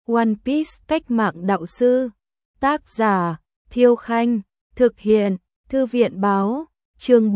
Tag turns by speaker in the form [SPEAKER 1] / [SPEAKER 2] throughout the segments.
[SPEAKER 1] One Piece cách mạng đạo sư. Tác giả Thiêu Khanh. Thực hiện Thư viện báo. Chương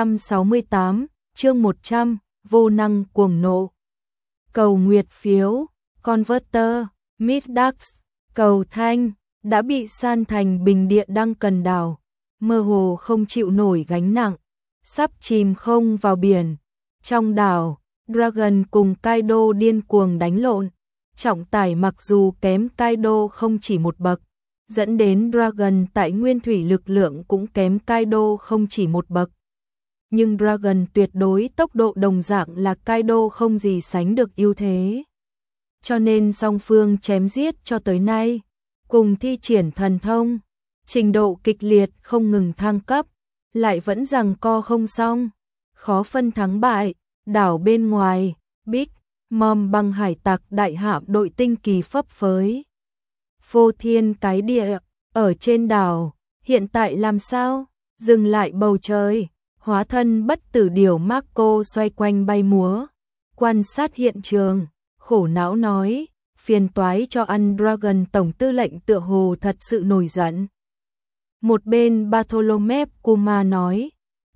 [SPEAKER 1] 468, chương 100, vô năng cuồng nộ. Cầu nguyệt phiếu, Converter, Midax, cầu thanh, đã bị san thành bình địa đang cần đào, mơ hồ không chịu nổi gánh nặng, sắp chìm không vào biển. Trong đảo, Dragon cùng Kaido điên cuồng đánh lộn, trọng tải mặc dù kém Kaido không chỉ một bậc, dẫn đến Dragon tại nguyên thủy lực lượng cũng kém Kaido không chỉ một bậc. Nhưng Dragon tuyệt đối tốc độ đồng dạng là Kaido không gì sánh được ưu thế. Cho nên song phương chém giết cho tới nay, cùng thi triển thần thông, trình độ kịch liệt không ngừng thăng cấp, lại vẫn giằng co không xong, khó phân thắng bại. Đảo bên ngoài, Big Mom băng hải tặc đại hạm đội tinh kỳ phấp phới. Phô thiên cái địa, ở trên đảo, hiện tại làm sao? Dừng lại bầu trời, hóa thân bất tử điểu Marco xoay quanh bay múa, quan sát hiện trường, khổ não nói, phiền toái cho ăn. Dragon tổng tư lệnh tựa hồ thật sự nổi giận. Một bên Bartholomew Kuma nói,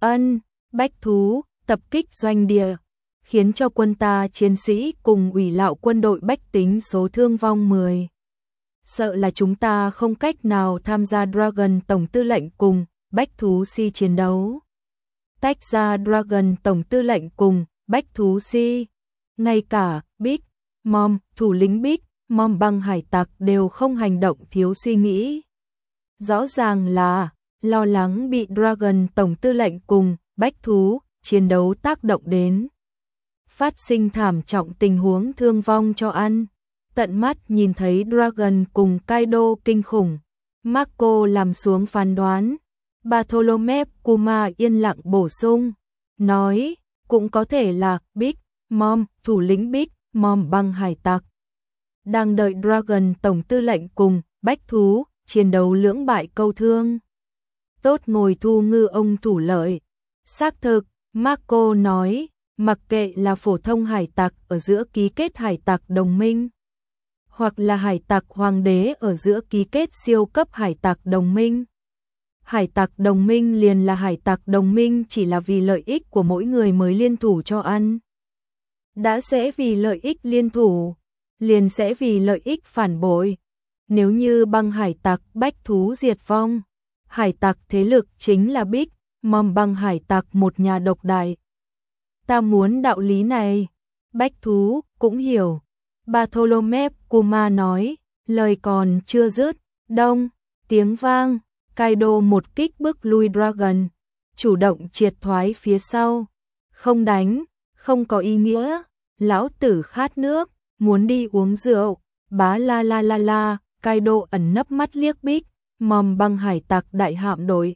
[SPEAKER 1] bách thú, tập kích doanh địa, khiến cho quân ta chiến sĩ cùng ủy lạo quân đội bách tính số thương vong 10. Sợ là chúng ta không cách nào tham gia. Dragon tổng tư lệnh cùng bách thú si chiến đấu. Tách ra Dragon tổng tư lệnh cùng bách thú si, ngay cả Big Mom, thủ lĩnh Big Mom băng hải tặc đều không hành động thiếu suy nghĩ. Rõ ràng là lo lắng bị Dragon tổng tư lệnh cùng bách thú chiến đấu tác động đến, phát sinh thảm trọng tình huống thương vong cho ăn. Tận mắt nhìn thấy Dragon cùng Kaido kinh khủng, Marco làm xuống phán đoán. Bartholomew Kuma yên lặng bổ sung, nói, cũng có thể là Big Mom, thủ lĩnh Big Mom băng hải tặc, đang đợi Dragon tổng tư lệnh cùng bách thú chiến đấu lưỡng bại câu thương. Tốt ngồi thu ngư ông thủ lợi. Xác thực, Marco nói, mặc kệ là phổ thông hải tặc ở giữa ký kết hải tặc đồng minh, hoặc là hải tặc hoàng đế ở giữa ký kết siêu cấp hải tặc đồng minh. Hải tặc đồng minh liền là hải tặc đồng minh, chỉ là vì lợi ích của mỗi người mới liên thủ cho ăn. Đã sẽ vì lợi ích liên thủ, liền sẽ vì lợi ích phản bội. Nếu như băng hải tặc bách thú diệt vong, hải tặc thế lực chính là Big Mom băng hải tặc một nhà độc đại. Ta muốn đạo lý này, bách thú cũng hiểu. Bartholomew Kuma nói, lời còn chưa dứt, đông, tiếng vang, Kaido một kích bức lui Dragon, chủ động triệt thoái phía sau. Không đánh, không có ý nghĩa, lão tử khát nước, muốn đi uống rượu, bá la la la la. Kaido ẩn nấp mắt liếc Big Mom băng hải tặc đại hạm đội.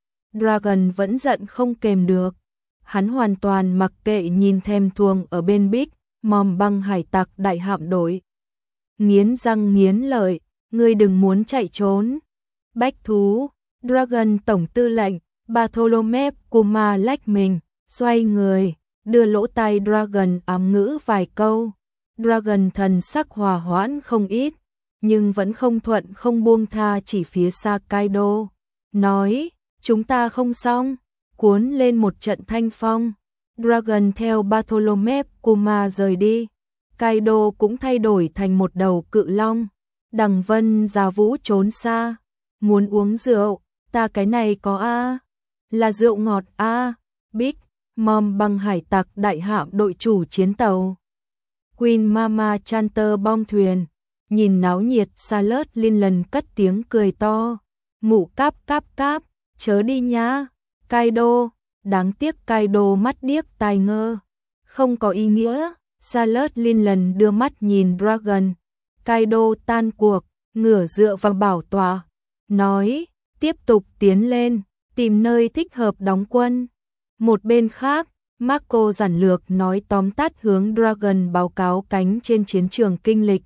[SPEAKER 1] Dragon vẫn giận không kềm được, hắn hoàn toàn mặc kệ nhìn thèm thuồng ở bên Big Mom băng hải tặc đại hạm đội. Nghiến răng nghiến lợi, ngươi đừng muốn chạy trốn. Bách thú, Dragon tổng tư lệnh, Bartholomew Kuma lách mình, xoay người, đưa lỗ tai Dragon ám ngữ vài câu. Dragon thần sắc hòa hoãn không ít, nhưng vẫn không thuận không buông tha chỉ phía xa Kaido. Nói, chúng ta không xong, cuốn lên một trận thanh phong. Dragon theo Bartholomew Kuma rời đi. Kaido cũng thay đổi thành một đầu cự long. Đằng vân giá vũ trốn xa. Muốn uống rượu, ta cái này có a, là rượu ngọt a. Big Mom băng hải tặc đại hạm đội chủ chiến tàu Queen Mama Chanter bong thuyền, nhìn náo nhiệt. Salad liên lần cất tiếng cười to, mụ cáp cáp cáp, chớ đi nhá. Kaido, đáng tiếc Kaido mắt điếc tai ngơ, không có ý nghĩa. Salad liên lần đưa mắt nhìn Dragon. Kaido tan cuộc, ngửa dựa vào bảo tọa, nói, tiếp tục tiến lên, tìm nơi thích hợp đóng quân. Một bên khác, Marco giản lược nói tóm tắt hướng Dragon báo cáo cánh trên chiến trường kinh lịch.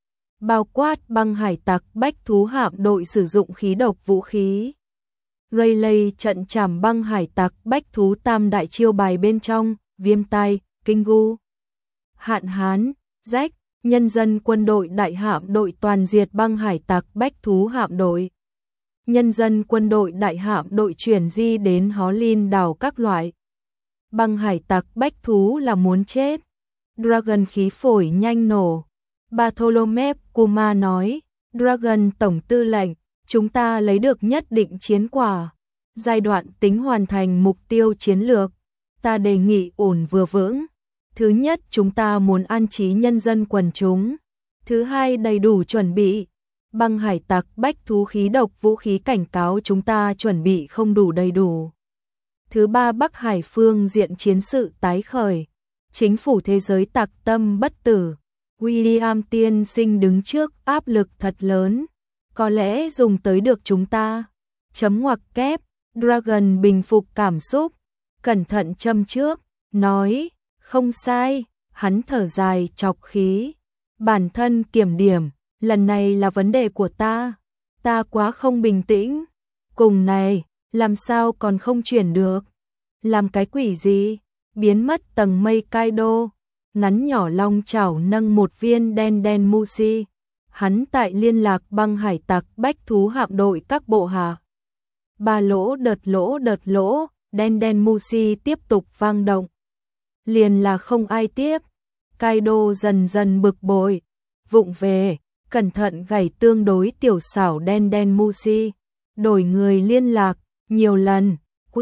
[SPEAKER 1] Bao quát băng hải tặc bách thú hạm đội sử dụng khí độc vũ khí. Rayleigh trận chảm băng hải tặc bách thú tam đại chiêu bài bên trong, viêm tai, kinh gu, hạn hán, rách, Nhân dân quân đội đại hạm đội toàn diệt băng hải tặc bách thú hạm đội. Nhân dân quân đội đại hạm đội chuyển di đến Hó Lin đảo các loại. Băng hải tặc bách thú là muốn chết. Dragon khí phổi nhanh nổ. Bartholomew Kuma nói, Dragon tổng tư lệnh, chúng ta lấy được nhất định chiến quả. Giai đoạn tính hoàn thành mục tiêu chiến lược. Ta đề nghị ổn vừa vững. Thứ nhất, chúng ta muốn an trí nhân dân quần chúng. Thứ hai, đầy đủ chuẩn bị. Băng hải tặc bách thú khí độc vũ khí cảnh cáo chúng ta chuẩn bị không đủ đầy đủ. Thứ ba, Bắc Hải phương diện chiến sự tái khởi. Chính phủ thế giới tặc tâm bất tử. William tiên sinh đứng trước áp lực thật lớn. Có lẽ dùng tới được chúng ta. Chấm ngoặc kép. Dragon bình phục cảm xúc. Cẩn thận châm trước. Nói. Không sai. Hắn thở dài chọc khí. Bản thân kiểm điểm. Lần này là vấn đề của ta. Ta quá không bình tĩnh. Cùng này. Làm sao còn không chuyển được. Làm cái quỷ gì. Biến mất tầng mây Kaido. Ngắn nhỏ long chảo nâng một viên đen đen Mushi. Hắn tại liên lạc băng hải tặc bách thú hạm đội các bộ hạ. Ba lỗ, đợt lỗ, đen đen Mushi tiếp tục vang động. Liền là không ai tiếp. Kaido dần dần bực bội. Vụng về, cẩn thận gảy tương đối tiểu xảo đen đen Mushi. Đổi người liên lạc, nhiều lần.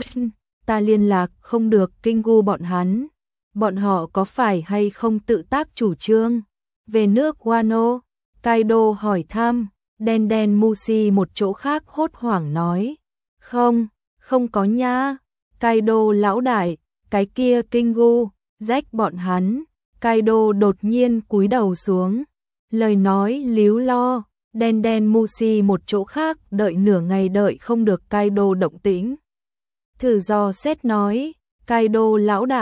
[SPEAKER 1] Ta liên lạc không được Kingu bọn hắn. Bọn họ có phải hay không tự tác chủ trương? Về nước Wano, Kaido hỏi thăm, đen đen Mushi một chỗ khác hốt hoảng nói. Không có nha. Kaido lão đại, cái kia Kingu, rách bọn hắn. Kaido đột nhiên cúi đầu xuống. Lời nói líu lo, đen đen Mushi một chỗ khác đợi nửa ngày đợi không được Kaido động tĩnh. Thử dò xét nói, Kaido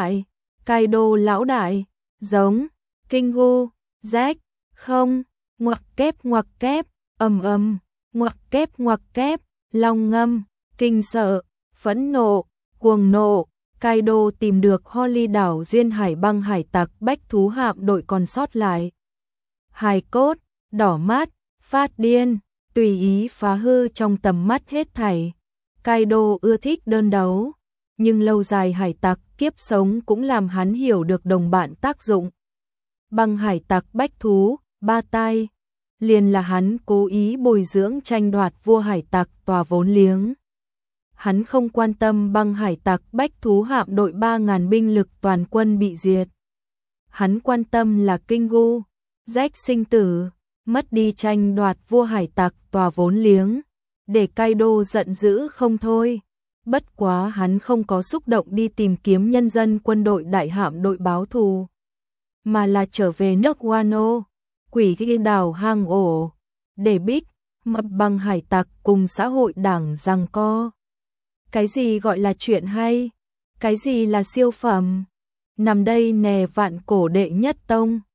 [SPEAKER 1] lão đại, giống, Kingu, rách, không, ngoặc kép, ngoặc kép, long ngâm, kinh sợ, phẫn nộ, cuồng nộ. Kaido tìm được Holly đảo duyên hải băng hải tặc bách thú hạm đội còn sót lại. Hài cốt, đỏ mắt, phát điên, tùy ý phá hư trong tầm mắt hết thảy. Kaido ưa thích đơn đấu, nhưng lâu dài hải tặc kiếp sống cũng làm hắn hiểu được đồng bạn tác dụng. Băng hải tặc bách thú, ba tai, liền là hắn cố ý bồi dưỡng tranh đoạt vua hải tặc tòa vốn liếng. Hắn không quan tâm băng hải tặc bách thú hạm đội 3.000 binh lực toàn quân bị diệt. Hắn quan tâm là Kingu, rách sinh tử, mất đi tranh đoạt vua hải tặc tòa vốn liếng, để Kaido giận dữ không thôi. Bất quá hắn không có xúc động đi tìm kiếm nhân dân quân đội đại hạm đội báo thù, mà là trở về nước Wano, quỷ thi đảo hang ổ, để Big Mập băng hải tặc cùng xã hội đảng giằng co. Cái gì gọi là chuyện hay? Cái gì là siêu phẩm? Nằm đây nè vạn cổ đệ nhất tông.